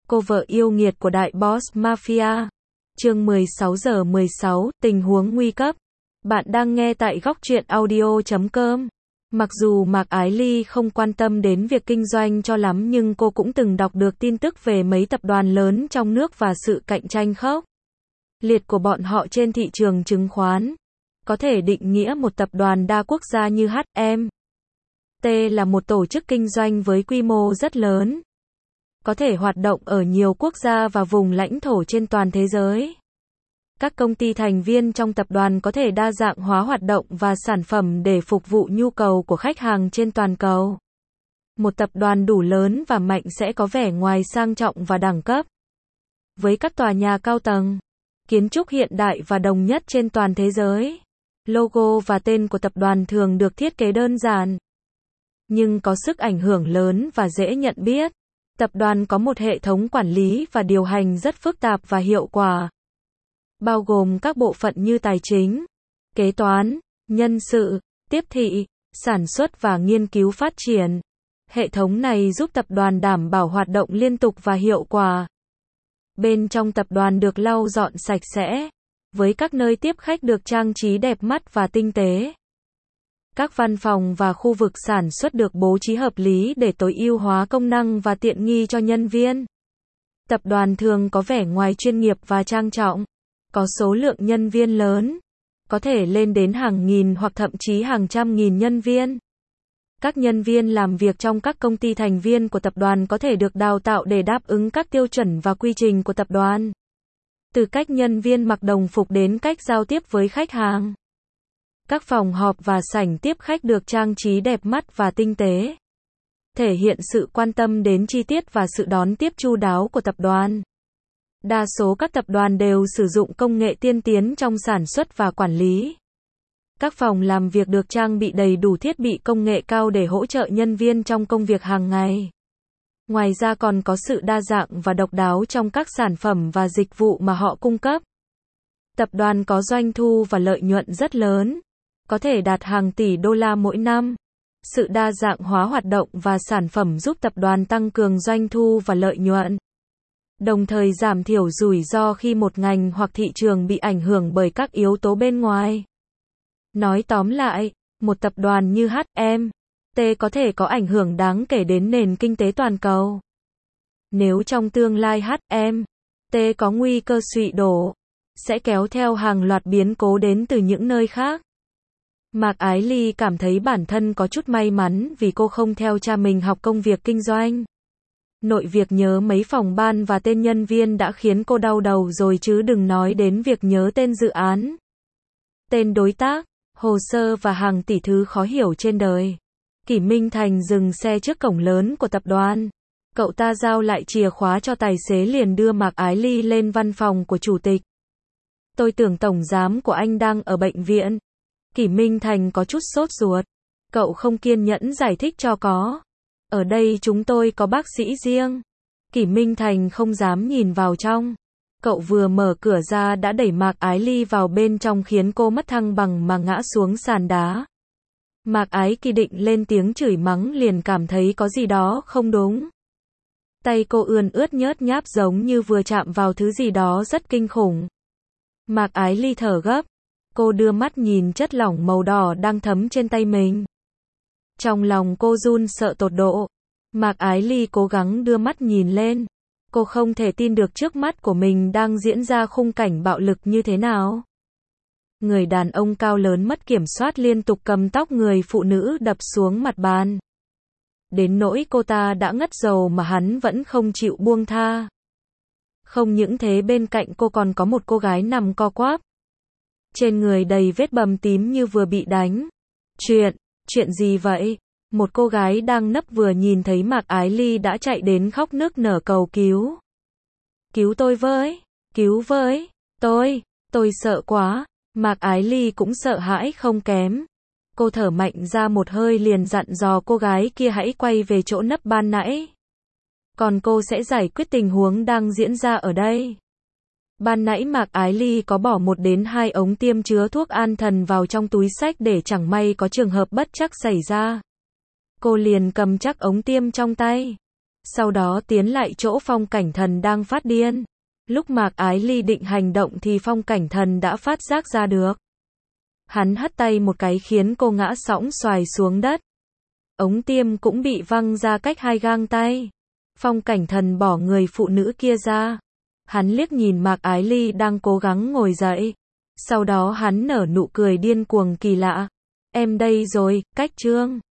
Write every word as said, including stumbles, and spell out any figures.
Cô vợ yêu nghiệt của đại boss mafia. Chương mười sáu giờ mười sáu, tình huống nguy cấp. Bạn đang nghe tại góc truyện audio chấm com. Mặc dù Mạc Ái Ly không quan tâm đến việc kinh doanh cho lắm nhưng cô cũng từng đọc được tin tức về mấy tập đoàn lớn trong nước và sự cạnh tranh khốc liệt của bọn họ trên thị trường chứng khoán. Có thể định nghĩa một tập đoàn đa quốc gia như hát em tê là một tổ chức kinh doanh với quy mô rất lớn, có thể hoạt động ở nhiều quốc gia và vùng lãnh thổ trên toàn thế giới. Các công ty thành viên trong tập đoàn có thể đa dạng hóa hoạt động và sản phẩm để phục vụ nhu cầu của khách hàng trên toàn cầu. Một tập đoàn đủ lớn và mạnh sẽ có vẻ ngoài sang trọng và đẳng cấp, với các tòa nhà cao tầng, kiến trúc hiện đại và đồng nhất trên toàn thế giới. Logo và tên của tập đoàn thường được thiết kế đơn giản, nhưng có sức ảnh hưởng lớn và dễ nhận biết. Tập đoàn có một hệ thống quản lý và điều hành rất phức tạp và hiệu quả, bao gồm các bộ phận như tài chính, kế toán, nhân sự, tiếp thị, sản xuất và nghiên cứu phát triển. Hệ thống này giúp tập đoàn đảm bảo hoạt động liên tục và hiệu quả. Bên trong tập đoàn được lau dọn sạch sẽ, với các nơi tiếp khách được trang trí đẹp mắt và tinh tế. Các văn phòng và khu vực sản xuất được bố trí hợp lý để tối ưu hóa công năng và tiện nghi cho nhân viên. Tập đoàn thường có vẻ ngoài chuyên nghiệp và trang trọng, có số lượng nhân viên lớn, có thể lên đến hàng nghìn hoặc thậm chí hàng trăm nghìn nhân viên. Các nhân viên làm việc trong các công ty thành viên của tập đoàn có thể được đào tạo để đáp ứng các tiêu chuẩn và quy trình của tập đoàn. Từ cách nhân viên mặc đồng phục đến cách giao tiếp với khách hàng. Các phòng họp và sảnh tiếp khách được trang trí đẹp mắt và tinh tế, thể hiện sự quan tâm đến chi tiết và sự đón tiếp chu đáo của tập đoàn. Đa số các tập đoàn đều sử dụng công nghệ tiên tiến trong sản xuất và quản lý. Các phòng làm việc được trang bị đầy đủ thiết bị công nghệ cao để hỗ trợ nhân viên trong công việc hàng ngày. Ngoài ra còn có sự đa dạng và độc đáo trong các sản phẩm và dịch vụ mà họ cung cấp. Tập đoàn có doanh thu và lợi nhuận rất lớn, có thể đạt hàng tỷ đô la mỗi năm. Sự đa dạng hóa hoạt động và sản phẩm giúp tập đoàn tăng cường doanh thu và lợi nhuận, đồng thời giảm thiểu rủi ro khi một ngành hoặc thị trường bị ảnh hưởng bởi các yếu tố bên ngoài. Nói tóm lại, một tập đoàn như hát em tê có thể có ảnh hưởng đáng kể đến nền kinh tế toàn cầu. Nếu trong tương lai hát em tê có nguy cơ sụi đổ, sẽ kéo theo hàng loạt biến cố đến từ những nơi khác. Mạc Ái Ly cảm thấy bản thân có chút may mắn vì cô không theo cha mình học công việc kinh doanh. Nội việc nhớ mấy phòng ban và tên nhân viên đã khiến cô đau đầu rồi chứ đừng nói đến việc nhớ tên dự án, tên đối tác, hồ sơ và hàng tỷ thứ khó hiểu trên đời. Kỷ Minh Thành dừng xe trước cổng lớn của tập đoàn. Cậu ta giao lại chìa khóa cho tài xế liền đưa Mạc Ái Ly lên văn phòng của chủ tịch. Tôi tưởng tổng giám của anh đang ở bệnh viện. Kỷ Minh Thành có chút sốt ruột. Cậu không kiên nhẫn giải thích cho có. Ở đây chúng tôi có bác sĩ riêng. Kỷ Minh Thành không dám nhìn vào trong. Cậu vừa mở cửa ra đã đẩy Mạc Ái Ly vào bên trong khiến cô mất thăng bằng mà ngã xuống sàn đá. Mạc Ái Kỳ định lên tiếng chửi mắng liền cảm thấy có gì đó không đúng. Tay cô ươn ướt nhớt nháp giống như vừa chạm vào thứ gì đó rất kinh khủng. Mạc Ái Ly thở gấp. Cô đưa mắt nhìn chất lỏng màu đỏ đang thấm trên tay mình. Trong lòng cô run sợ tột độ. Mạc Ái Ly cố gắng đưa mắt nhìn lên. Cô không thể tin được trước mắt của mình đang diễn ra khung cảnh bạo lực như thế nào. Người đàn ông cao lớn mất kiểm soát liên tục cầm tóc người phụ nữ đập xuống mặt bàn. Đến nỗi cô ta đã ngất dầu mà hắn vẫn không chịu buông tha. Không những thế bên cạnh cô còn có một cô gái nằm co quắp. Trên người đầy vết bầm tím như vừa bị đánh. Chuyện, chuyện gì vậy? Một cô gái đang nấp vừa nhìn thấy Mạc Ái Ly đã chạy đến khóc nức nở cầu cứu. Cứu tôi với, cứu với, tôi, tôi sợ quá. Mạc Ái Ly cũng sợ hãi không kém. Cô thở mạnh ra một hơi liền dặn dò cô gái kia hãy quay về chỗ nấp ban nãy. Còn cô sẽ giải quyết tình huống đang diễn ra ở đây. Ban nãy Mạc Ái Ly có bỏ một đến hai ống tiêm chứa thuốc an thần vào trong túi xách để chẳng may có trường hợp bất trắc xảy ra. Cô liền cầm chắc ống tiêm trong tay. sau đó tiến lại chỗ Phong Cảnh Thần đang phát điên. Lúc Mạc Ái Ly định hành động thì Phong Cảnh Thần đã phát giác ra được. Hắn hất tay một cái khiến cô ngã sõng xoài xuống đất. Ống tiêm cũng bị văng ra cách hai gang tay. Phong Cảnh Thần bỏ người phụ nữ kia ra. Hắn liếc nhìn Mạc Ái Ly đang cố gắng ngồi dậy. Sau đó hắn nở nụ cười điên cuồng kỳ lạ. Em đây rồi, cách trương.